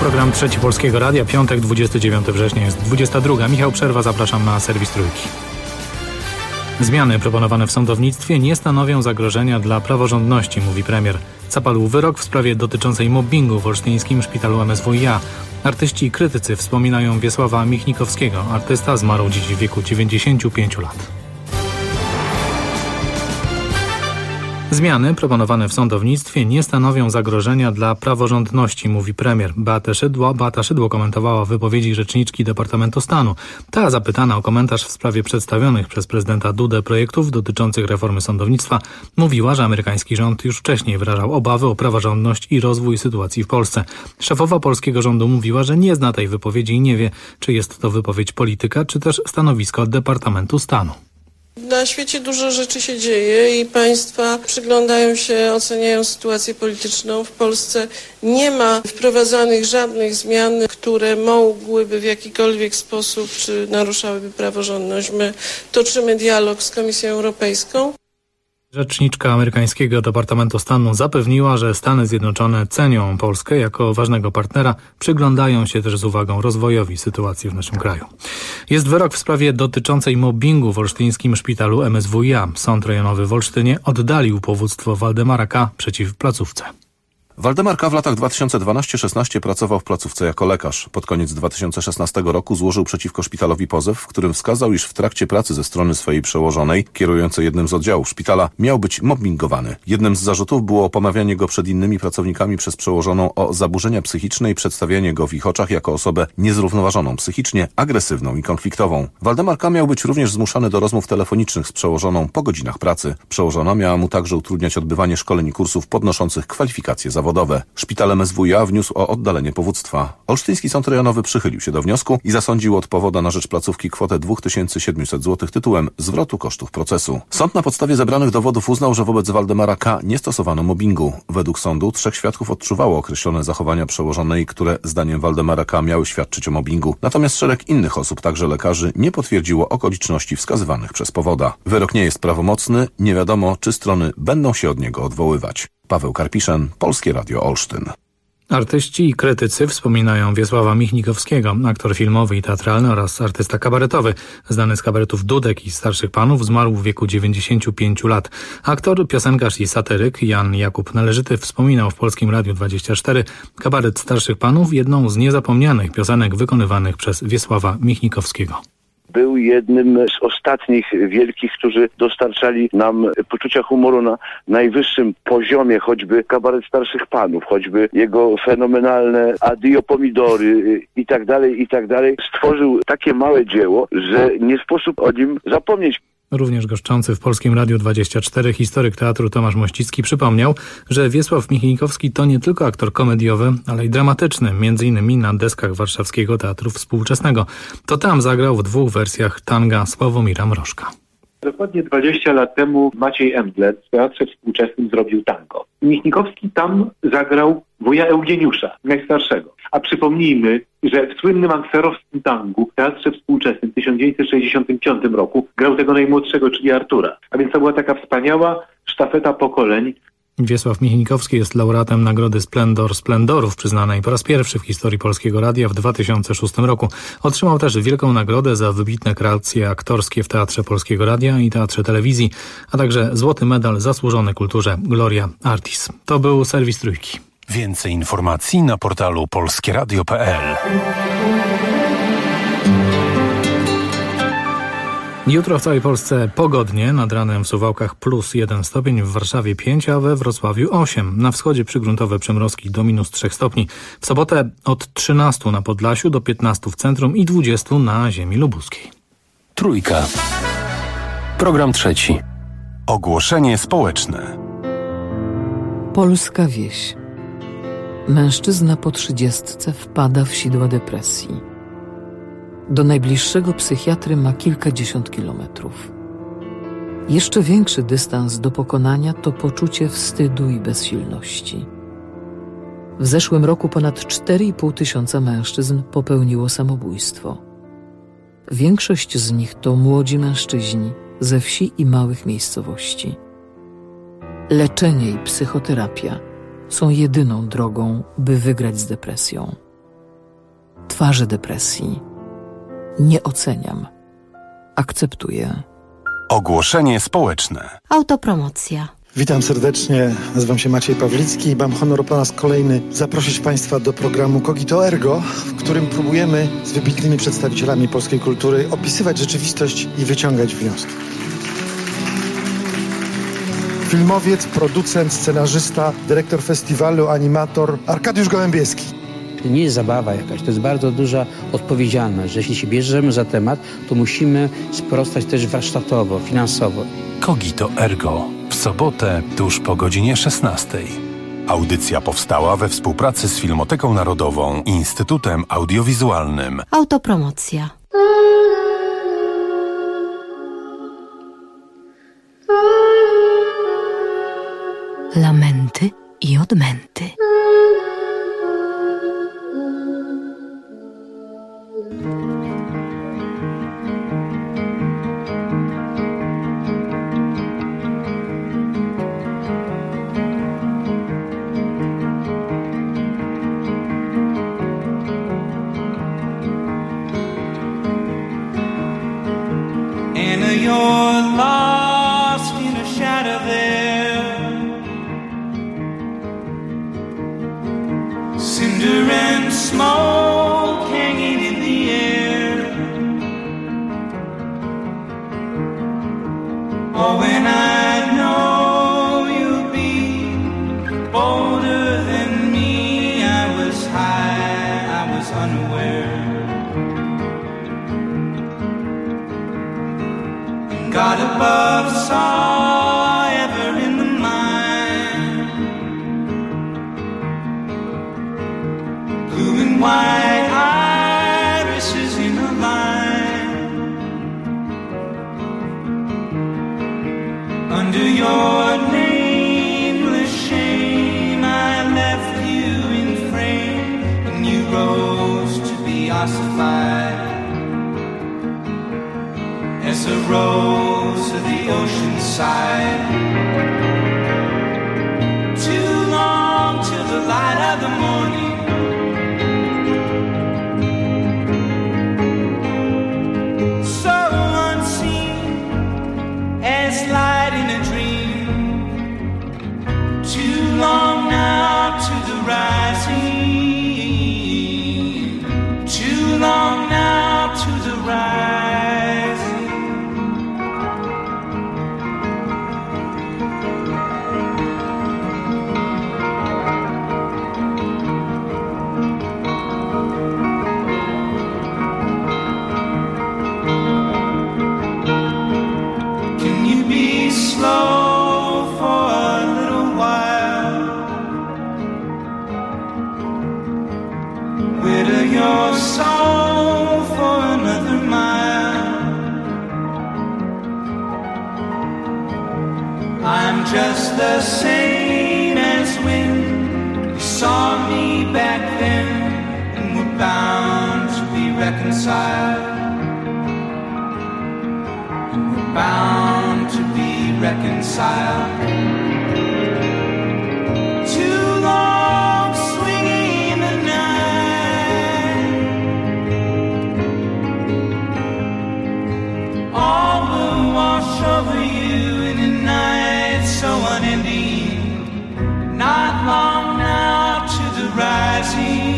Program Trzeci Polskiego Radia, piątek, 29 września, jest 22. Michał Przerwa, zapraszam na serwis Trójki. Zmiany proponowane w sądownictwie nie stanowią zagrożenia dla praworządności, mówi premier. Zapadł wyrok w sprawie dotyczącej mobbingu w olsztyńskim szpitalu MSWiA. Artyści i krytycy wspominają Wiesława Michnikowskiego. Artysta zmarł dziś w wieku 95 lat. Zmiany proponowane w sądownictwie nie stanowią zagrożenia dla praworządności, mówi premier. Beata Szydło komentowała wypowiedzi rzeczniczki Departamentu Stanu. Ta, zapytana o komentarz w sprawie przedstawionych przez prezydenta Dudę projektów dotyczących reformy sądownictwa, mówiła, że amerykański rząd już wcześniej wyrażał obawy o praworządność i rozwój sytuacji w Polsce. Szefowa polskiego rządu mówiła, że nie zna tej wypowiedzi i nie wie, czy jest to wypowiedź polityka, czy też stanowisko Departamentu Stanu. Na świecie dużo rzeczy się dzieje i państwa przyglądają się, oceniają sytuację polityczną. W Polsce nie ma wprowadzanych żadnych zmian, które mogłyby w jakikolwiek sposób czy naruszałyby praworządność. My toczymy dialog z Komisją Europejską. Rzeczniczka amerykańskiego Departamentu Stanu zapewniła, że Stany Zjednoczone cenią Polskę jako ważnego partnera, przyglądają się też z uwagą rozwojowi sytuacji w naszym kraju. Jest wyrok w sprawie dotyczącej mobbingu w olsztyńskim szpitalu MSWiA. Sąd rejonowy w Olsztynie oddalił powództwo Waldemara K. przeciw placówce. Waldemar K. w latach 2012-16 pracował w placówce jako lekarz. Pod koniec 2016 roku złożył przeciwko szpitalowi pozew, w którym wskazał, iż w trakcie pracy ze strony swojej przełożonej, kierującej jednym z oddziałów szpitala, miał być mobbingowany. Jednym z zarzutów było pomawianie go przed innymi pracownikami przez przełożoną o zaburzenia psychiczne i przedstawianie go w ich oczach jako osobę niezrównoważoną psychicznie, agresywną i konfliktową. Waldemar K. miał być również zmuszany do rozmów telefonicznych z przełożoną po godzinach pracy. Przełożona miała mu także utrudniać odbywanie szkoleń i kursów podnoszących kwalifikacje zawodowe. Szpital MSWiA wniósł o oddalenie powództwa. Olsztyński Sąd Rejonowy przychylił się do wniosku i zasądził od powoda na rzecz placówki kwotę 2700 zł tytułem zwrotu kosztów procesu. Sąd na podstawie zebranych dowodów uznał, że wobec Waldemara K. nie stosowano mobbingu. Według sądu 3 świadków odczuwało określone zachowania przełożonej, które zdaniem Waldemara K. miały świadczyć o mobbingu. Natomiast szereg innych osób, także lekarzy, nie potwierdziło okoliczności wskazywanych przez powoda. Wyrok nie jest prawomocny, nie wiadomo, czy strony będą się od niego odwoływać. Paweł Karpiszyn, Polskie Radio Olsztyn. Artyści i krytycy wspominają Wiesława Michnikowskiego, aktor filmowy i teatralny oraz artysta kabaretowy. Znany z kabaretów Dudek i Starszych Panów, zmarł w wieku 95 lat. Aktor, piosenkarz i satyryk Jan Jakub Należyty wspominał w Polskim Radiu 24 kabaret Starszych Panów, jedną z niezapomnianych piosenek wykonywanych przez Wiesława Michnikowskiego. Był jednym z ostatnich wielkich, którzy dostarczali nam poczucia humoru na najwyższym poziomie, choćby kabaret Starszych Panów, choćby jego fenomenalne Adio Pomidory i tak dalej. Stworzył takie małe dzieło, że nie sposób o nim zapomnieć. Również goszczący w Polskim Radiu 24 historyk teatru Tomasz Mościcki przypomniał, że Wiesław Michnikowski to nie tylko aktor komediowy, ale i dramatyczny, m.in. na deskach Warszawskiego Teatru Współczesnego. To tam zagrał w 2 wersjach tanga Sławomira Mrożka. Dokładnie 20 lat temu Maciej Emdlec w Teatrze Współczesnym zrobił tango. Michnikowski tam zagrał wuja Eugeniusza, najstarszego. A przypomnijmy, że w słynnym ankwerowskim tangu w Teatrze Współczesnym w 1965 roku grał tego najmłodszego, czyli Artura. A więc to była taka wspaniała sztafeta pokoleń. Wiesław Michnikowski jest laureatem Nagrody Splendor Splendorów, przyznanej po raz pierwszy w historii Polskiego Radia w 2006 roku. Otrzymał też wielką nagrodę za wybitne kreacje aktorskie w Teatrze Polskiego Radia i Teatrze Telewizji, a także złoty medal zasłużony kulturze Gloria Artis. To był serwis Trójki. Więcej informacji na portalu polskieradio.pl. Jutro w całej Polsce pogodnie, nad ranem w Suwałkach +1 stopień, w Warszawie 5, a we Wrocławiu 8. Na wschodzie przygruntowe przymrozki do -3 stopni. W sobotę od 13 na Podlasiu do 15 w centrum i 20 na ziemi lubuskiej. Trójka. Program trzeci. Ogłoszenie społeczne. Polska wieś. Mężczyzna po 30 wpada w sidła depresji. Do najbliższego psychiatry ma kilkadziesiąt kilometrów. Jeszcze większy dystans do pokonania to poczucie wstydu i bezsilności. W zeszłym roku ponad 4,5 tysiąca mężczyzn popełniło samobójstwo. Większość z nich to młodzi mężczyźni ze wsi i małych miejscowości. Leczenie i psychoterapia są jedyną drogą, by wygrać z depresją. twarzy depresji. Nie oceniam. Akceptuję. Ogłoszenie społeczne. Autopromocja. Witam serdecznie, nazywam się Maciej Pawlicki i mam honor po raz kolejny zaprosić Państwa do programu Cogito Ergo, w którym próbujemy z wybitnymi przedstawicielami polskiej kultury opisywać rzeczywistość i wyciągać wnioski. Filmowiec, producent, scenarzysta, dyrektor festiwalu, animator Arkadiusz Gołębieski. To nie jest zabawa jakaś, to jest bardzo duża odpowiedzialność, że jeśli się bierzemy za temat, to musimy sprostać też warsztatowo, finansowo. Cogito Ergo. W sobotę tuż po godzinie 16. Audycja powstała we współpracy z Filmoteką Narodową i Instytutem Audiowizualnym. Autopromocja. Lamenty i odmęty. You're lost in a shadow there, cinder and smoke hanging in the air. Oh, when I know you'll be bolder than me, I was high, I was unaware. God above saw ever in the mind, blue and white irises in a line. Under your nameless shame I left you in frame, and you rose to be ossified as a rose of the ocean side. Too long till the light of the morning, so unseen as light in a dream. Too long now to the rising, too long now to the rising. Slow for a little while, wither your soul for another mile. I'm just the same as when you saw me back then, and we're bound to be reconciled, and we're bound to be reconciled. Too long swinging the night, all will wash over you in a night so unending. Not long now to the rising,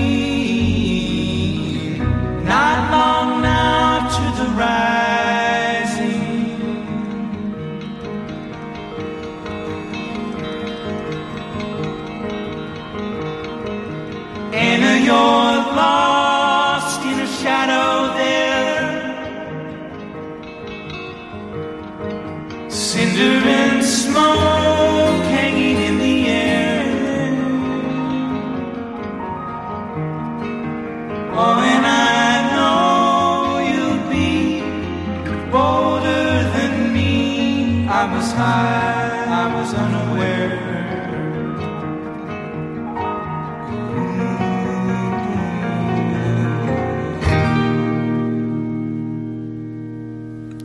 not long now to the rising.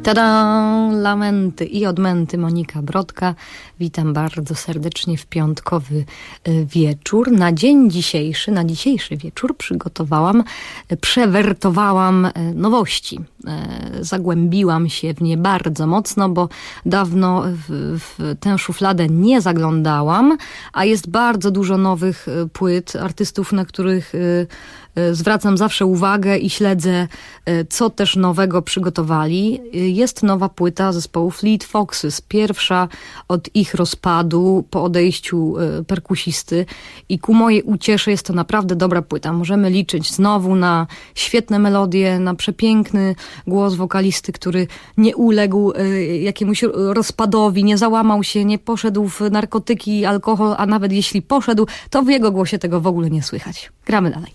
Tada! Lamenty i odmęty, Monika Brodka. Witam bardzo serdecznie w piątkowy wieczór. Na dzień dzisiejszy, na dzisiejszy wieczór przewertowałam nowości. Zagłębiłam się w nie bardzo mocno, bo dawno w tę szufladę nie zaglądałam, a jest bardzo dużo nowych płyt, artystów, na których zwracam zawsze uwagę i śledzę, co też nowego przygotowali. Jest nowa płyta zespołu Fleet Foxes, pierwsza od ich rozpadu po odejściu perkusisty i ku mojej uciesze jest to naprawdę dobra płyta. Możemy liczyć znowu na świetne melodie, na przepiękny głos wokalisty, który nie uległ jakiemuś rozpadowi, nie załamał się, nie poszedł w narkotyki, alkohol, a nawet jeśli poszedł, to w jego głosie tego w ogóle nie słychać. Gramy dalej.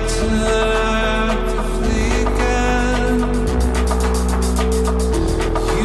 You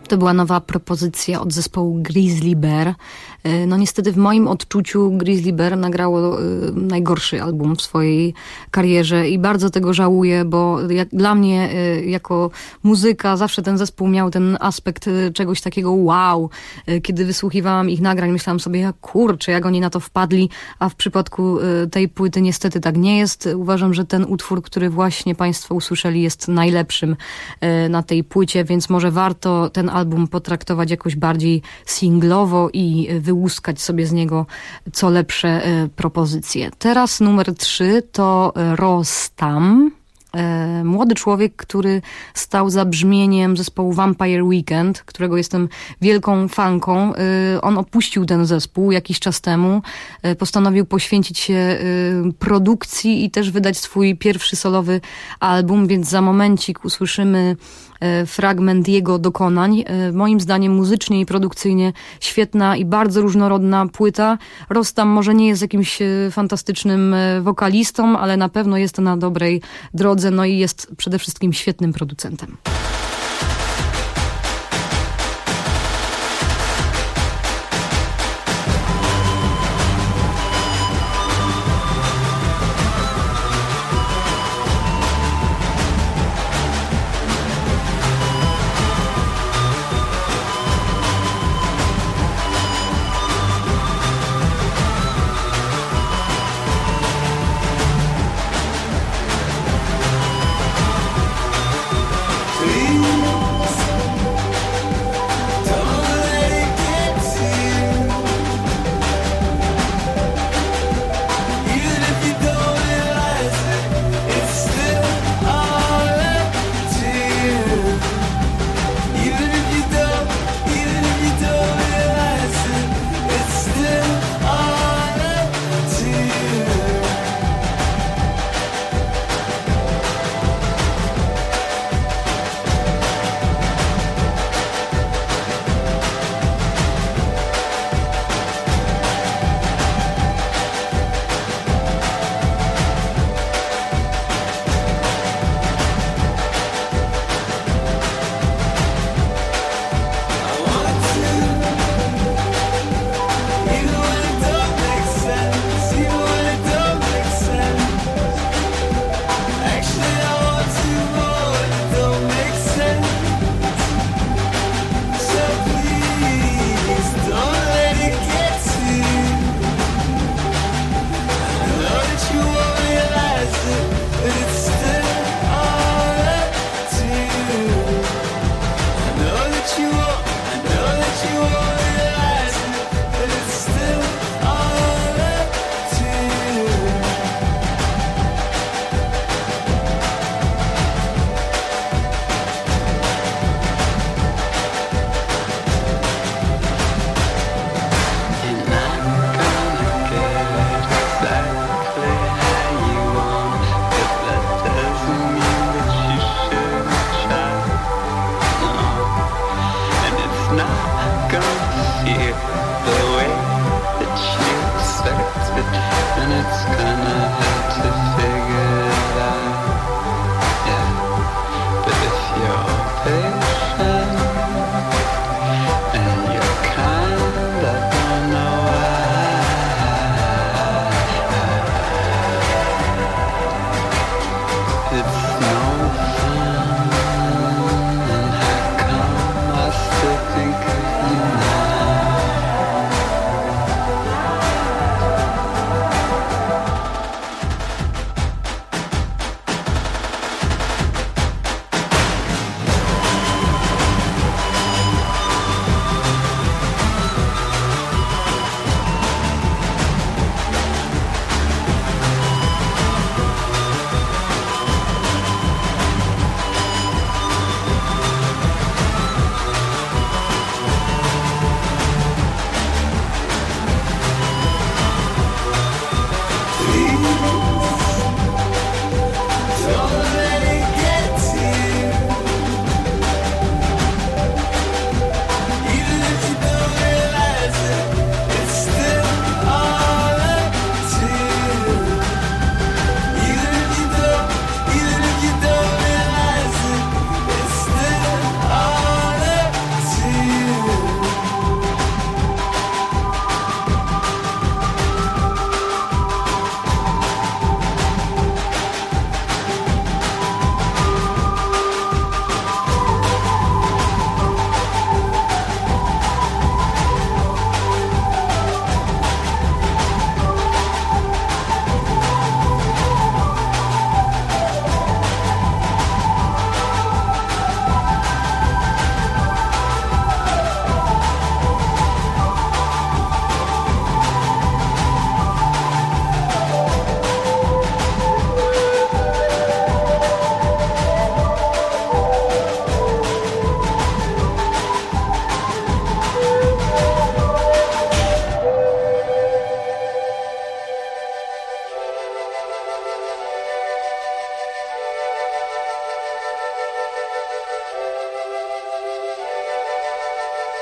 To była nowa propozycja od zespołu Grizzly Bear. No niestety w moim odczuciu Grizzly Bear nagrało najgorszy album w swojej karierze i bardzo tego żałuję, bo dla mnie jako muzyka zawsze ten zespół miał ten aspekt czegoś takiego wow. Kiedy wysłuchiwałam ich nagrań, myślałam sobie, kurczę, jak oni na to wpadli, a w przypadku tej płyty niestety tak nie jest. Uważam, że ten utwór, który właśnie Państwo usłyszeli, jest najlepszym na tej płycie, więc może warto ten album potraktować jakoś bardziej singlowo i wyłuskać sobie z niego co lepsze propozycje. Teraz numer 3 to Rostam. Młody człowiek, który stał za brzmieniem zespołu Vampire Weekend, którego jestem wielką fanką. On opuścił ten zespół jakiś czas temu. Postanowił poświęcić się produkcji i też wydać swój pierwszy solowy album, więc za momencik usłyszymy fragment jego dokonań. Moim zdaniem muzycznie i produkcyjnie świetna i bardzo różnorodna płyta. Rostam może nie jest jakimś fantastycznym wokalistą, ale na pewno jest na dobrej drodze, no i jest przede wszystkim świetnym producentem. To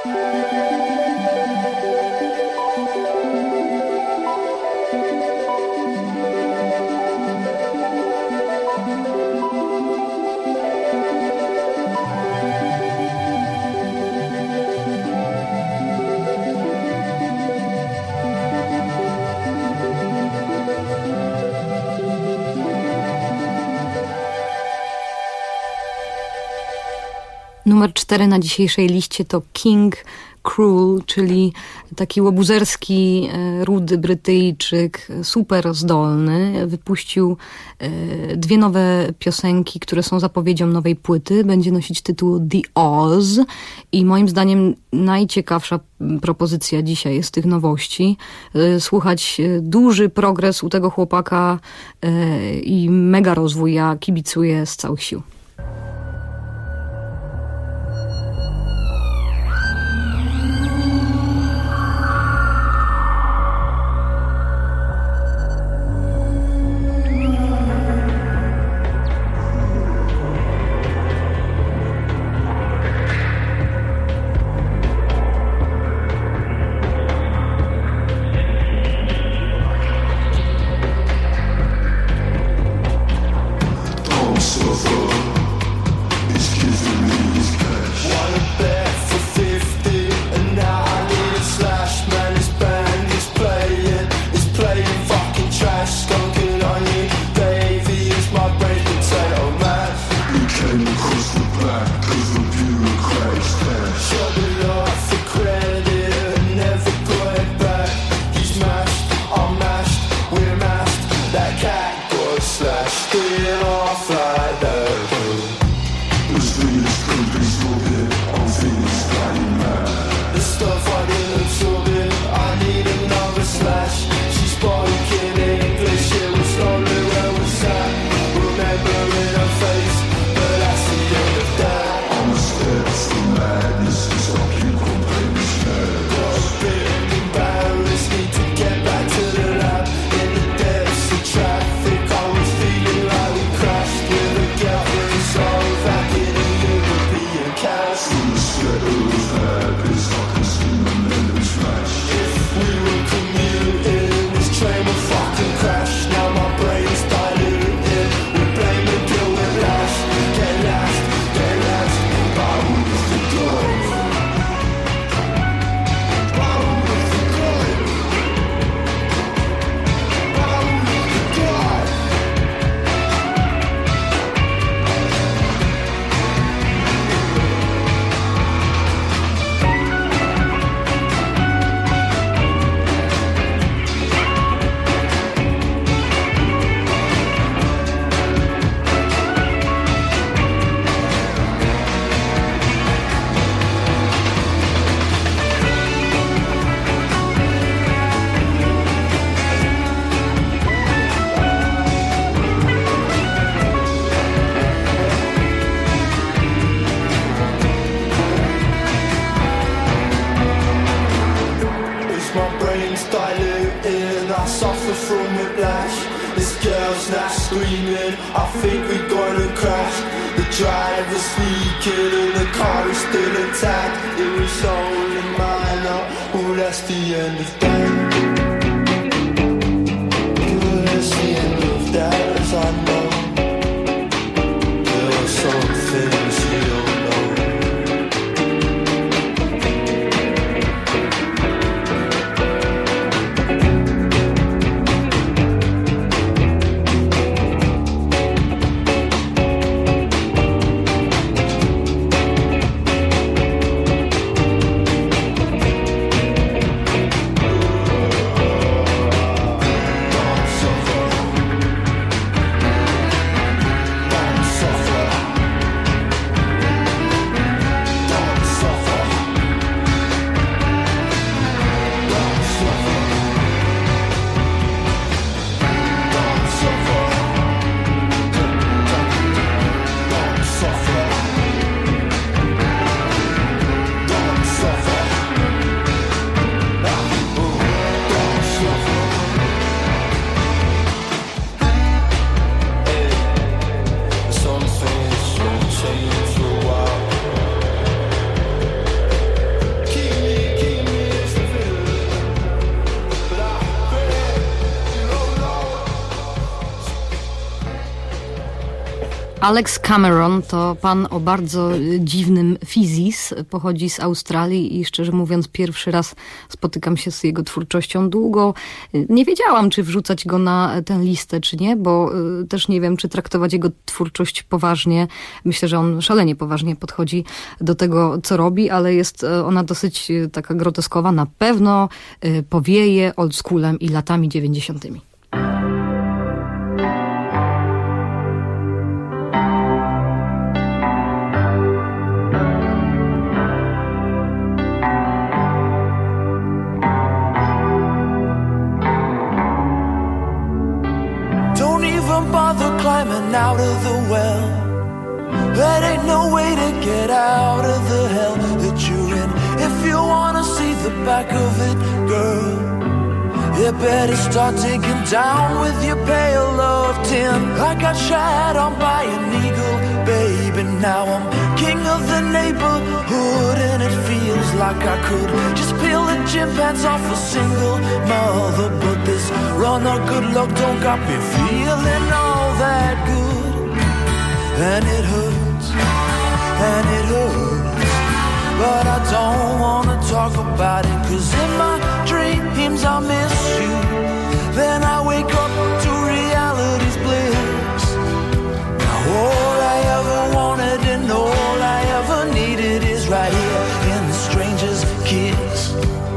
Numer 4 na dzisiejszej liście to King Krule, czyli taki łobuzerski, rudy Brytyjczyk, super zdolny. Wypuścił 2 nowe piosenki, które są zapowiedzią nowej płyty. Będzie nosić tytuł The Oz i moim zdaniem najciekawsza propozycja dzisiaj jest z tych nowości. Słuchać duży progres u tego chłopaka i mega rozwój. Ja kibicuję z całych sił. Alex Cameron to pan o bardzo dziwnym fizis, pochodzi z Australii i szczerze mówiąc pierwszy raz spotykam się z jego twórczością długo. Nie wiedziałam, czy wrzucać go na tę listę, czy nie, bo też nie wiem, czy traktować jego twórczość poważnie. Myślę, że on szalenie poważnie podchodzi do tego, co robi, ale jest ona dosyć taka groteskowa. Na pewno powieje oldschoolem i latami 90. Climbing out of the well, there ain't no way to get out of the hell that you're in. If you wanna see the back of it, girl, you better start digging down with your pail of tin. I got shot on by an eagle, baby, now I'm king of the neighborhood, and it feels like I could just peel the gym pants off a single mother. But this run of good luck don't got me feeling all that good, and it hurts, but I don't wanna talk about it, 'cause in my dreams I miss you, then I wake up to reality's bliss. Now all I ever wanted and all I ever needed is right here in the stranger's kiss.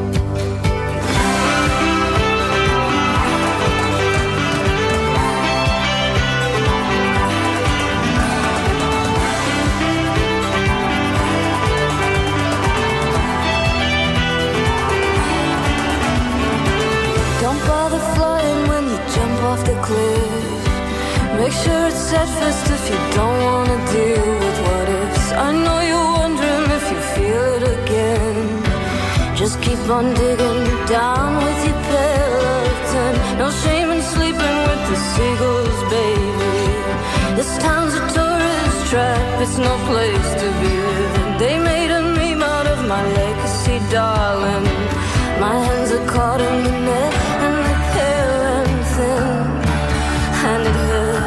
Off the cliff, make sure it's set first if you don't wanna deal with what ifs. I know you're wondering if you feel it again. Just keep on digging down with your pail of tin. No shame in sleeping with the seagulls, baby. This town's a tourist trap, it's no place to be living. They made a meme out of my legacy, darling. My hands are caught in the net and the pale and thin. And it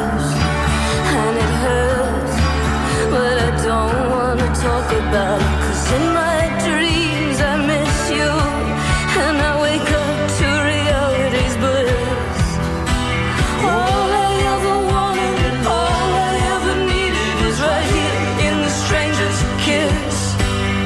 hurts, but I don't wanna talk about it, 'cause in my dreams I miss you, and I wake up to reality's bliss. All I ever wanted and all I ever needed is right here in the stranger's kiss.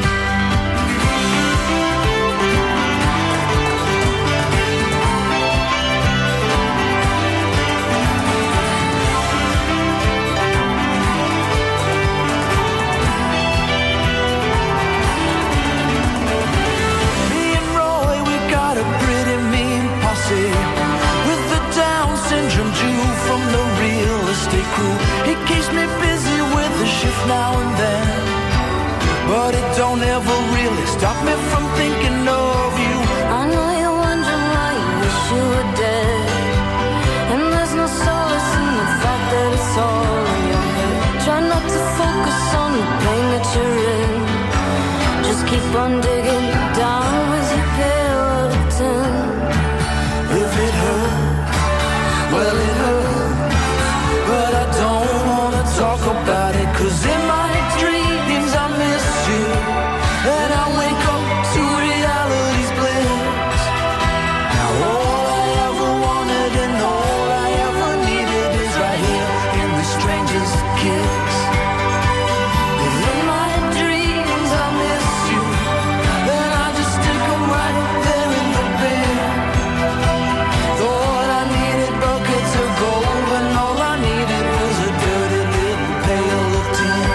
With the Down syndrome Jew from the real estate crew. He keeps me busy with a shift now and then, but it don't ever really stop me from thinking of you. I know you're wondering why you wish you were dead, and there's no solace in the fact that it's all in your head. Try not to focus on the pain that you're in. Just keep on digging down with your pail of tin. If it hurts, well it hurts, but I don't wanna talk about it, 'cause in my dreams I miss you, and I wake up to reality's bliss. Now all I ever wanted and all I ever needed is right here in the stranger's kiss. In my dreams I miss you, then I just stick 'em right there in the bin. Thought I needed buckets of gold, when all I needed was a dirty little pail of tin.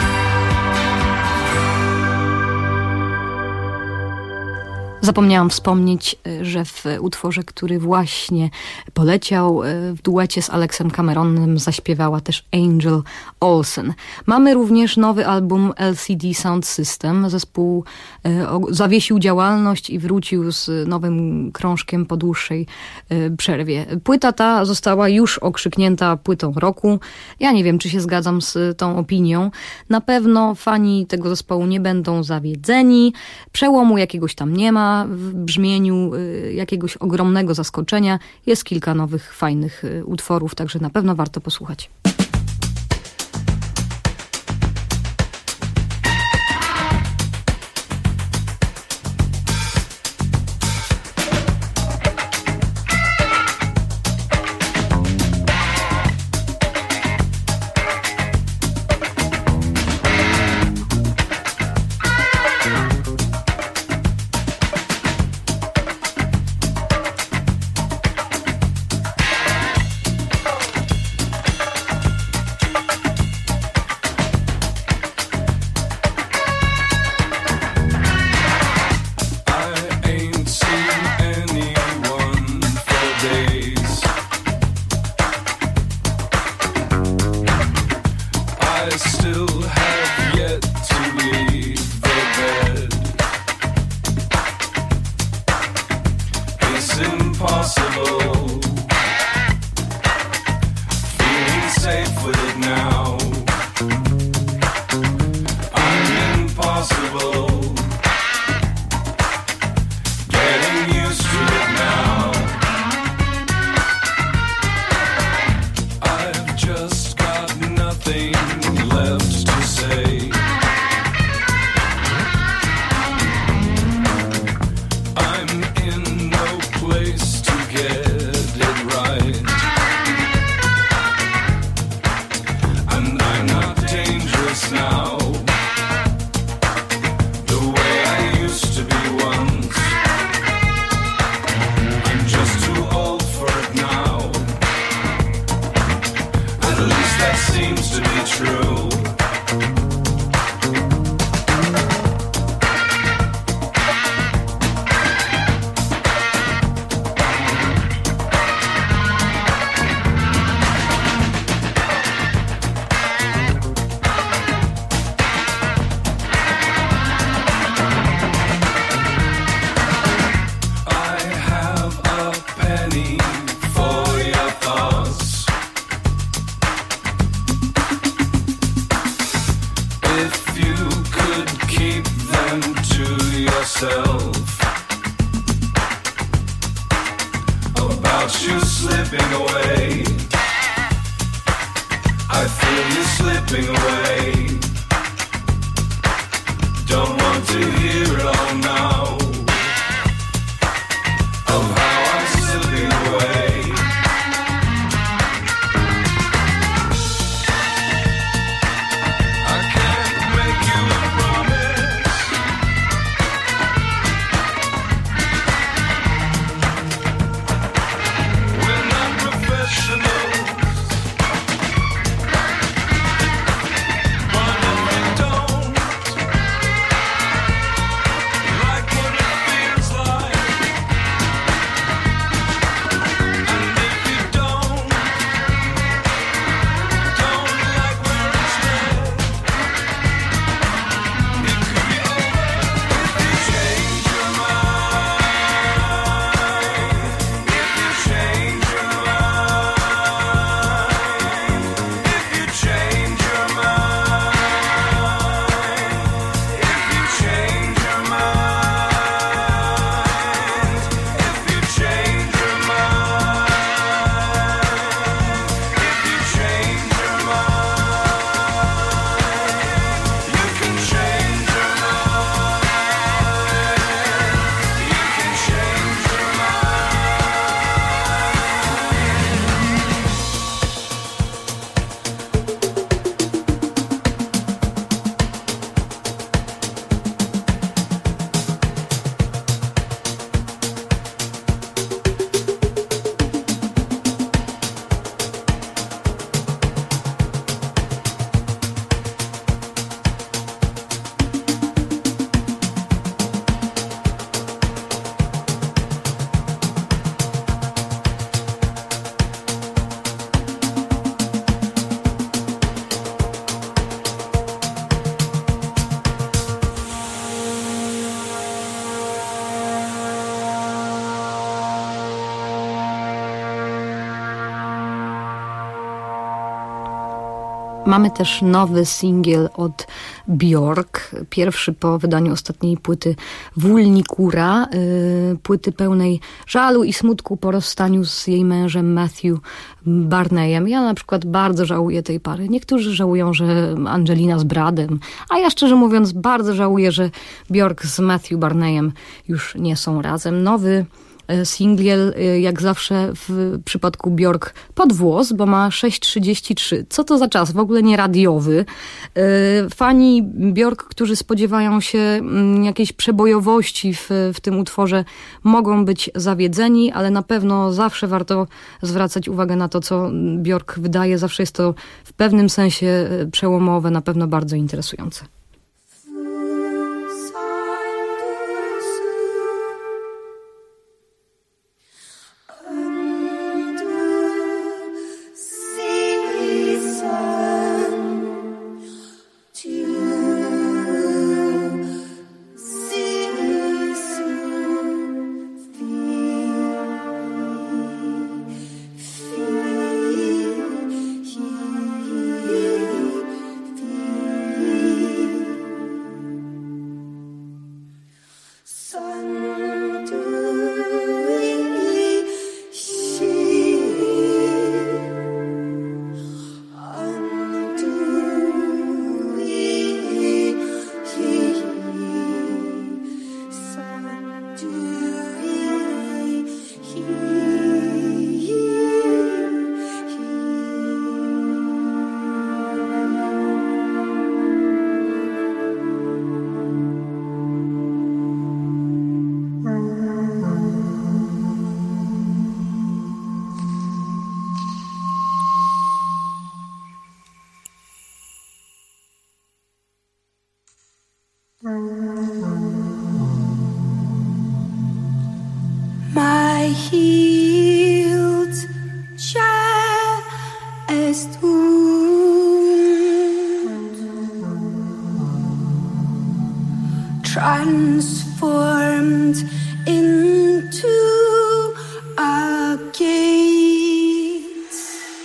Zapomniałam wspomnieć, że w utworze, który właśnie poleciał w duecie z Alexem Cameronem, zaśpiewała też Angel Olsen. Mamy również nowy album LCD Sound System. Zespół zawiesił działalność i wrócił z nowym krążkiem po dłuższej przerwie. Płyta ta została już okrzyknięta płytą roku. Ja nie wiem, czy się zgadzam z tą opinią. Na pewno fani tego zespołu nie będą zawiedzeni. Przełomu jakiegoś tam nie ma w brzmieniu, jakiegoś ogromnego zaskoczenia. Jest kilka nowych, fajnych utworów, także na pewno warto posłuchać. nice now, the way I used to be once. I'm just too old for it now. At least that seems to be true. About you slipping away, I feel you slipping away. Don't want to hear it all now, of how I'm slipping away. I can't make you a promise. We're not professionals, but if you don't like what it feels like, and if you don't like where it's led, it could be over if you change your mind. If you change your mind, if you change your mind, if you change your mind, if you change your mind, if you change your mind, you can change your mind, you can change your Mamy też nowy singiel od Björk, pierwszy po wydaniu ostatniej płyty Vulnicura, płyty pełnej żalu i smutku po rozstaniu z jej mężem Matthew Barneyem. Ja na przykład bardzo żałuję tej pary. Niektórzy żałują, że Angelina z Bradem, a ja szczerze mówiąc bardzo żałuję, że Björk z Matthew Barneyem już nie są razem. Nowy singiel, jak zawsze w przypadku Björk, pod włos, bo ma 6:33. Co to za czas? W ogóle nie radiowy. Fani Björk, którzy spodziewają się jakiejś przebojowości w tym utworze, mogą być zawiedzeni, ale na pewno zawsze warto zwracać uwagę na to, co Björk wydaje. Zawsze jest to w pewnym sensie przełomowe, na pewno bardzo interesujące. My healed chest wound transformed into a gate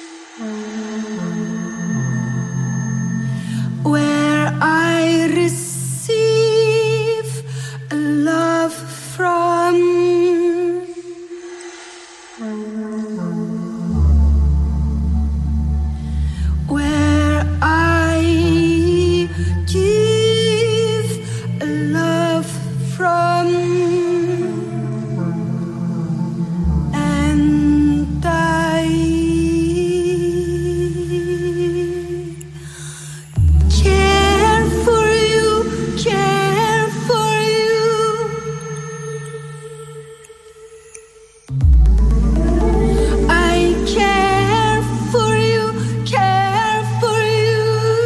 where I receive love from. Where I give love from, and I care for you, care for you. I care for you, care for you.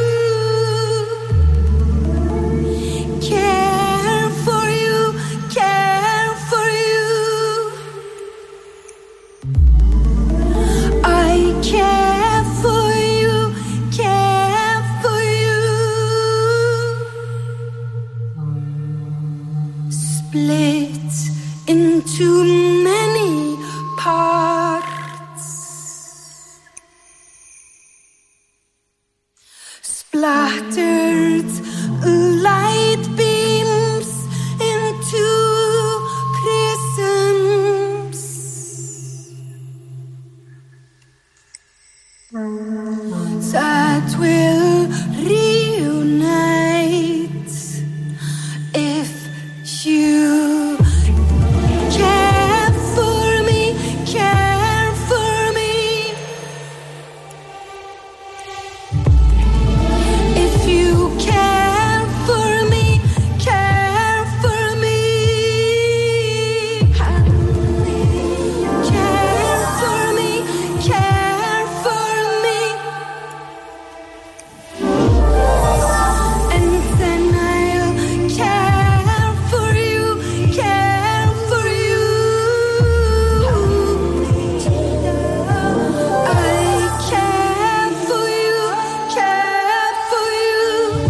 Care for you, care for you. I care for you, care for you. Split into many parts, splattered light beams into prisms that will reunite if you care for me, care for me. If you care for me, care for me. Care for me, care for me. And then I'll care for you, care for you. I care for you, care for you.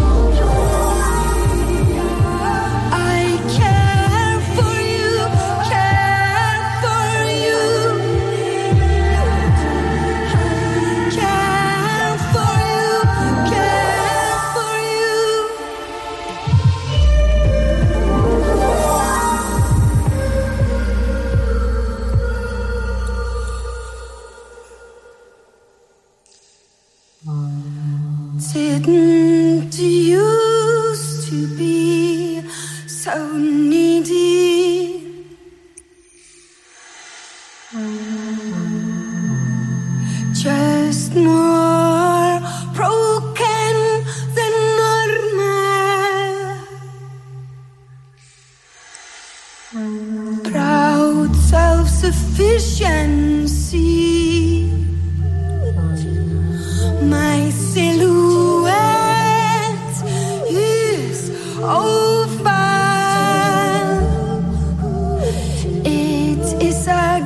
I care for you, care for you. Care for you, care for you. Didn't used to be so needy. Just more broken than normal. Proud self-sufficiency. My silhouette is oval. It is a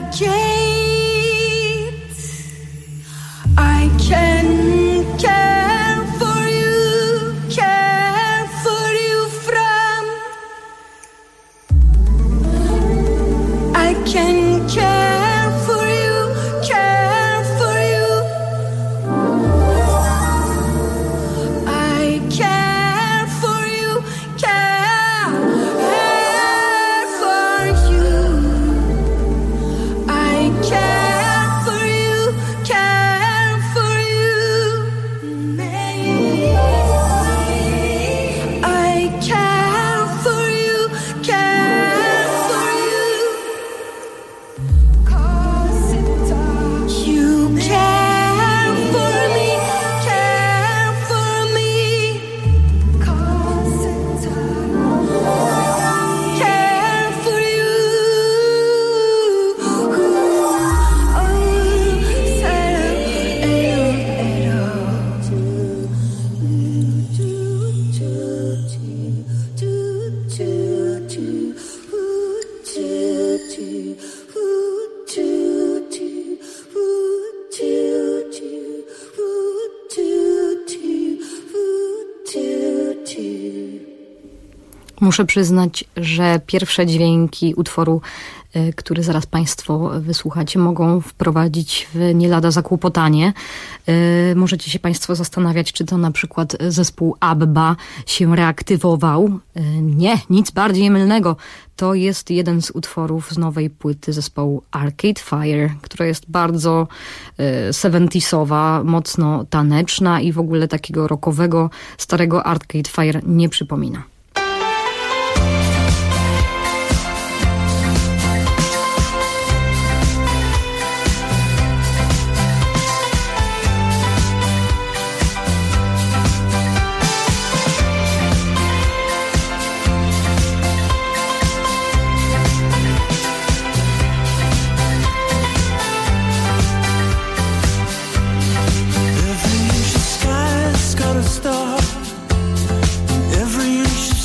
gate. I can care for you from. I can care for you, care for you. I care for you, care Muszę przyznać, że pierwsze dźwięki utworu, który zaraz Państwo wysłuchacie, mogą wprowadzić w nie lada zakłopotanie. Możecie się Państwo zastanawiać, czy to na przykład zespół ABBA się reaktywował. Nie, nic bardziej mylnego. To jest jeden z utworów z nowej płyty zespołu Arcade Fire, która jest bardzo 70sowa, mocno taneczna i w ogóle takiego rockowego, starego Arcade Fire nie przypomina. Every inch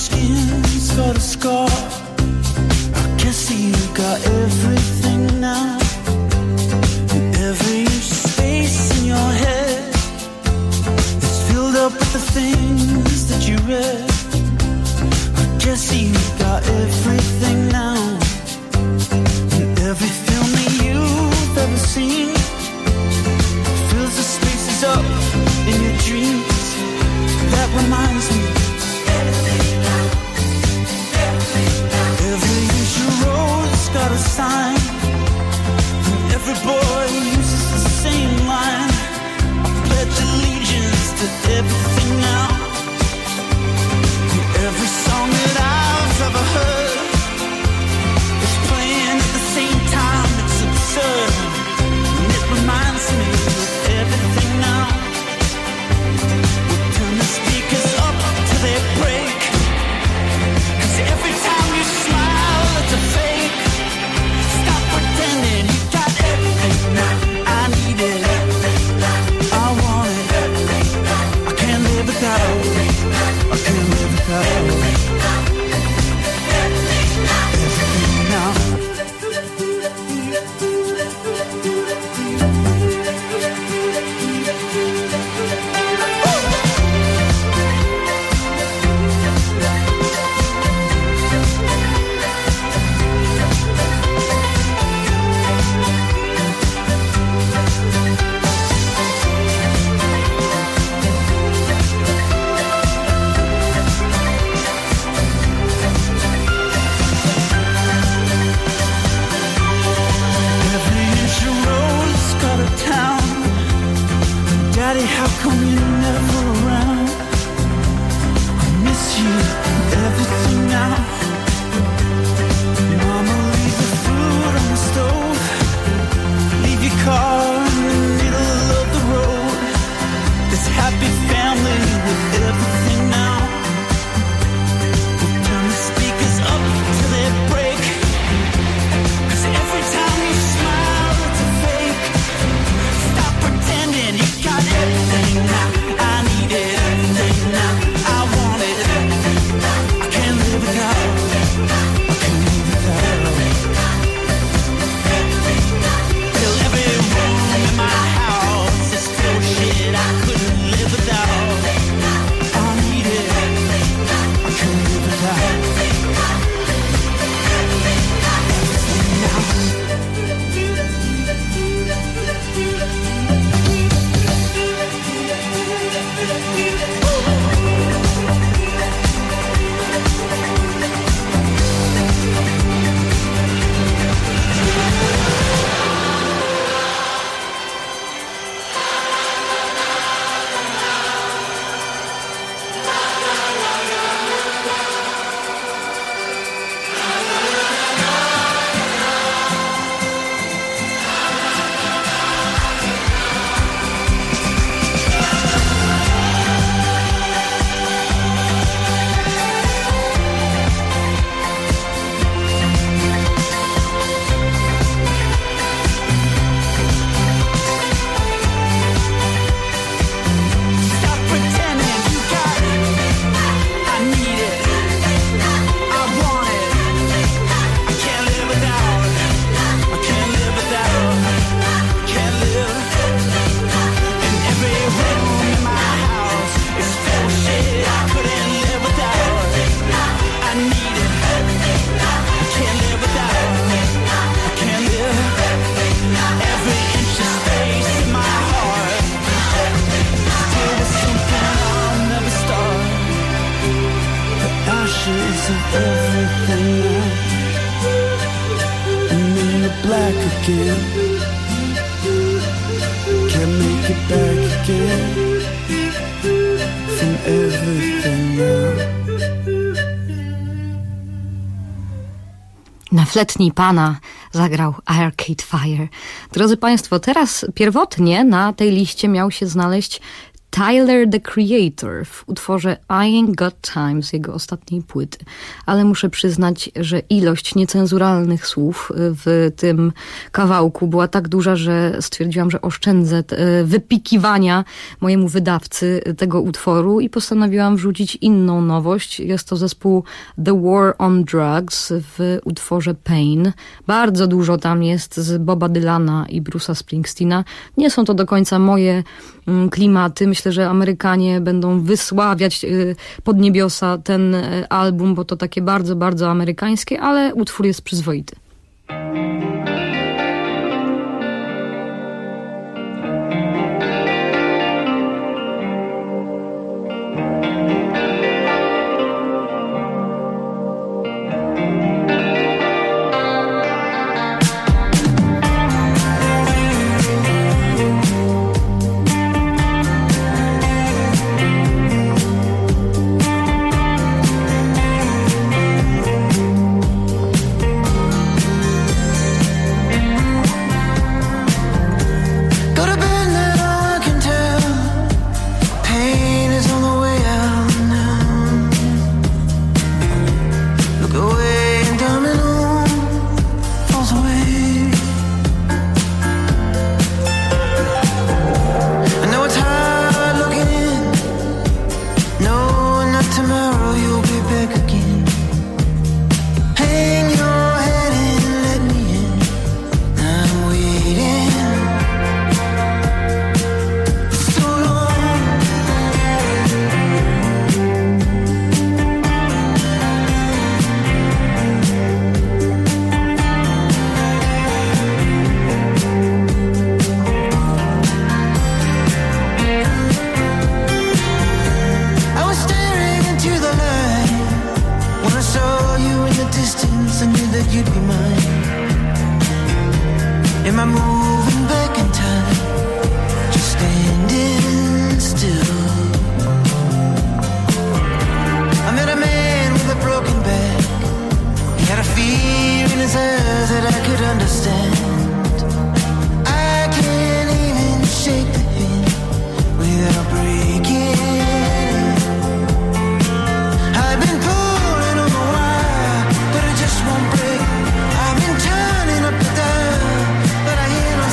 ashes of everything else, and then the black again. Can't make it back again from everything else. Na Fletni Pana zagrał Arcade Fire. Drodzy Państwo, teraz pierwotnie na tej liście miał się znaleźć Tyler, the Creator w utworze I Ain't Got Time z jego ostatniej płyty. Ale muszę przyznać, że ilość niecenzuralnych słów w tym kawałku była tak duża, że stwierdziłam, że oszczędzę wypikiwania mojemu wydawcy tego utworu i postanowiłam wrzucić inną nowość. Jest to zespół The War on Drugs w utworze Pain. Bardzo dużo tam jest z Boba Dylana i Bruce'a Springsteena. Nie są to do końca moje klimaty. Myślę, że Amerykanie będą wysławiać pod niebiosa ten album, bo to takie bardzo, bardzo amerykańskie, ale utwór jest przyzwoity. But I hear no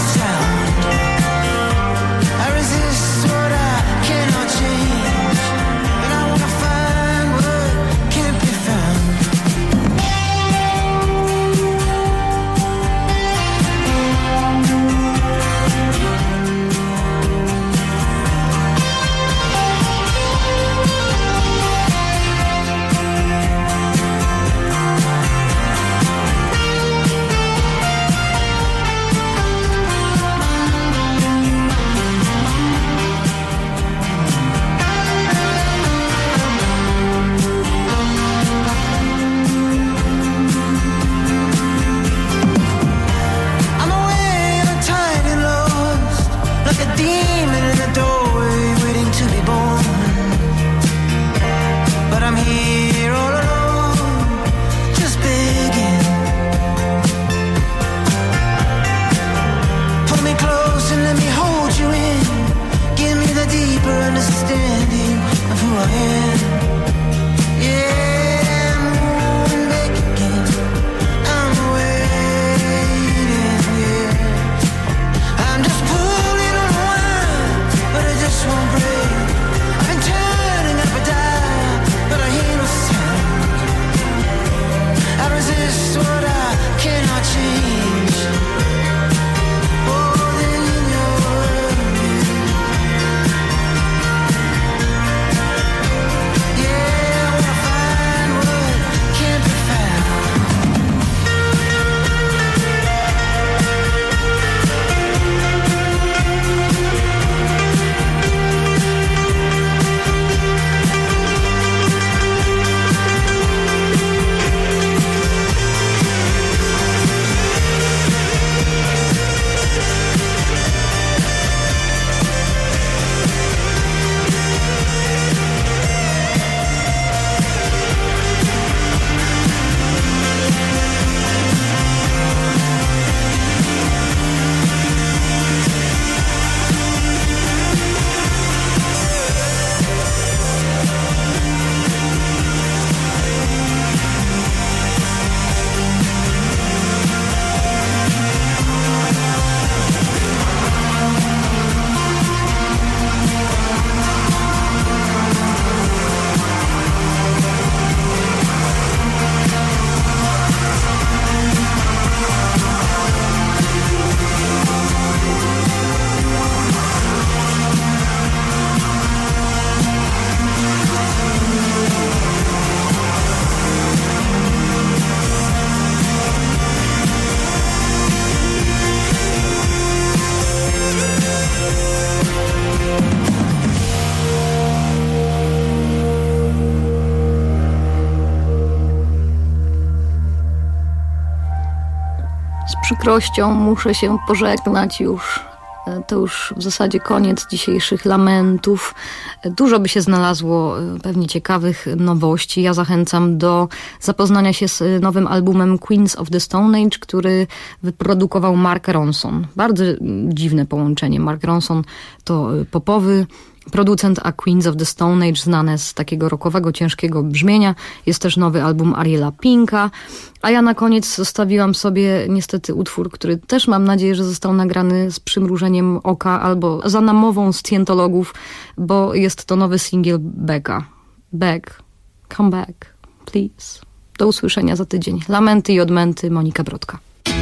przykrością muszę się pożegnać już. To już w zasadzie koniec dzisiejszych lamentów. Dużo by się znalazło pewnie ciekawych nowości. Ja zachęcam do zapoznania się z nowym albumem Queens of the Stone Age, który wyprodukował Mark Ronson. Bardzo dziwne połączenie. Mark Ronson to popowy producent, a Queens of the Stone Age znane z takiego rockowego, ciężkiego brzmienia. Jest też nowy album Ariela Pinka. A ja na koniec zostawiłam sobie niestety utwór, który też mam nadzieję, że został nagrany z przymrużeniem oka albo za namową scjentologów, bo jest to nowy singiel Becka. Beck, come back, please. Do usłyszenia za tydzień. Lamenty i odmęty, Monika Brodka.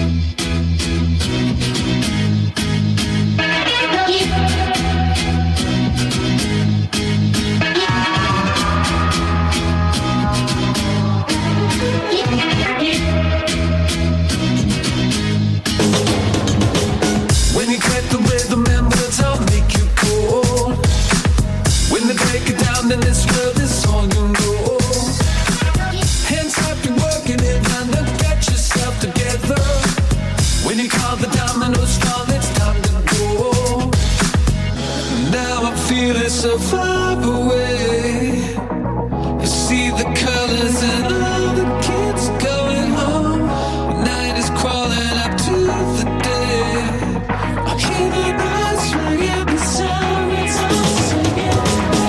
Then this world is all you know. Hands up, you're working it, and then get yourself together. When you call the dominoes fall, it's time to go. Now I feel it so far away. You see the colors and all the kids going home. Night is crawling up to the day. I hear the birds ringing, the sirens all singing.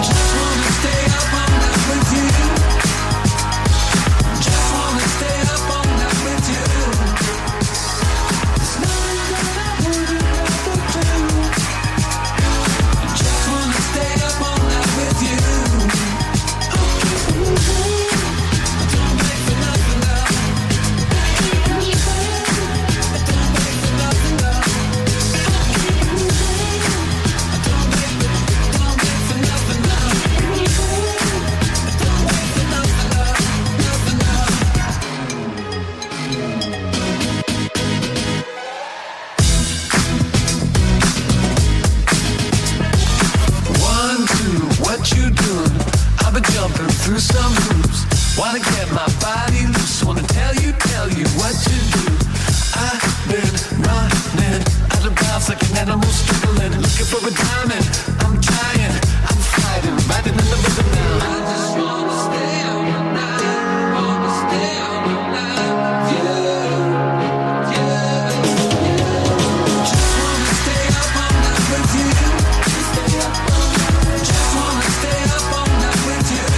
Through some hoops, wanna get my body loose, wanna tell you what to do. I've been running out of bounds like an animal struggling, looking for a diamond. I'm trying, I'm fighting, riding in the rhythm now. I just wanna stay up all night, wanna stay up all night, yeah, yeah, yeah. Just wanna stay up all night with you. Stay up all night. Just wanna stay up all night with you.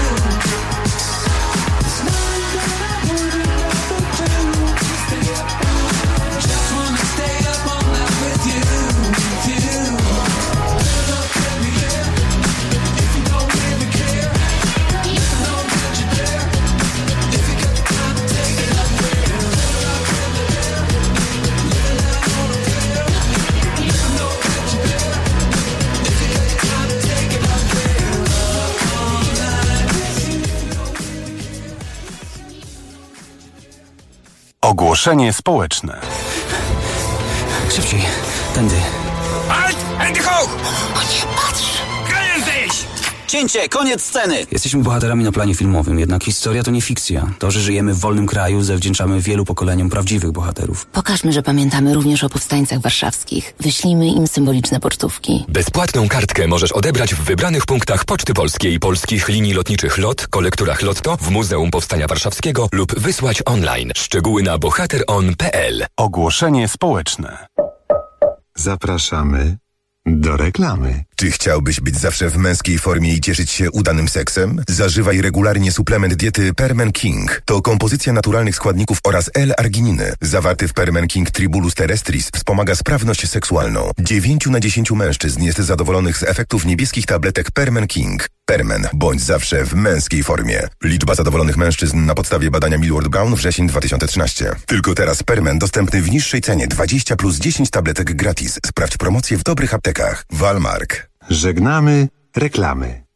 Ogłoszenie społeczne. Szybciej, tędy. Halt! Hände hoch! O nie, patrz! Krallen sich! Cięcie, koniec sceny! Jesteśmy bohaterami na planie filmowym, jednak historia to nie fikcja. To, że żyjemy w wolnym kraju, zawdzięczamy wielu pokoleniom prawdziwych bohaterów. Pokażmy, że pamiętamy również o powstańcach warszawskich. Wyślijmy im symboliczne pocztówki. Bezpłatną kartkę możesz odebrać w wybranych punktach Poczty Polskiej, polskich linii lotniczych LOT, kolektorach Lotto, w Muzeum Powstania Warszawskiego lub wysłać online. Szczegóły na bohateron.pl. Ogłoszenie społeczne. Zapraszamy do reklamy. Czy chciałbyś być zawsze w męskiej formie i cieszyć się udanym seksem? Zażywaj regularnie suplement diety Permen King. To kompozycja naturalnych składników oraz L-argininy. Zawarty w Permen King Tribulus terrestris wspomaga sprawność seksualną. 9 na 10 mężczyzn jest zadowolonych z efektów niebieskich tabletek Permen King. Permen. Bądź zawsze w męskiej formie. Liczba zadowolonych mężczyzn na podstawie badania Millward Brown wrzesień 2013. Tylko teraz Permen dostępny w niższej cenie 20 plus 10 tabletek gratis. Sprawdź promocję w dobrych aptekach. Walmark. Żegnamy reklamy.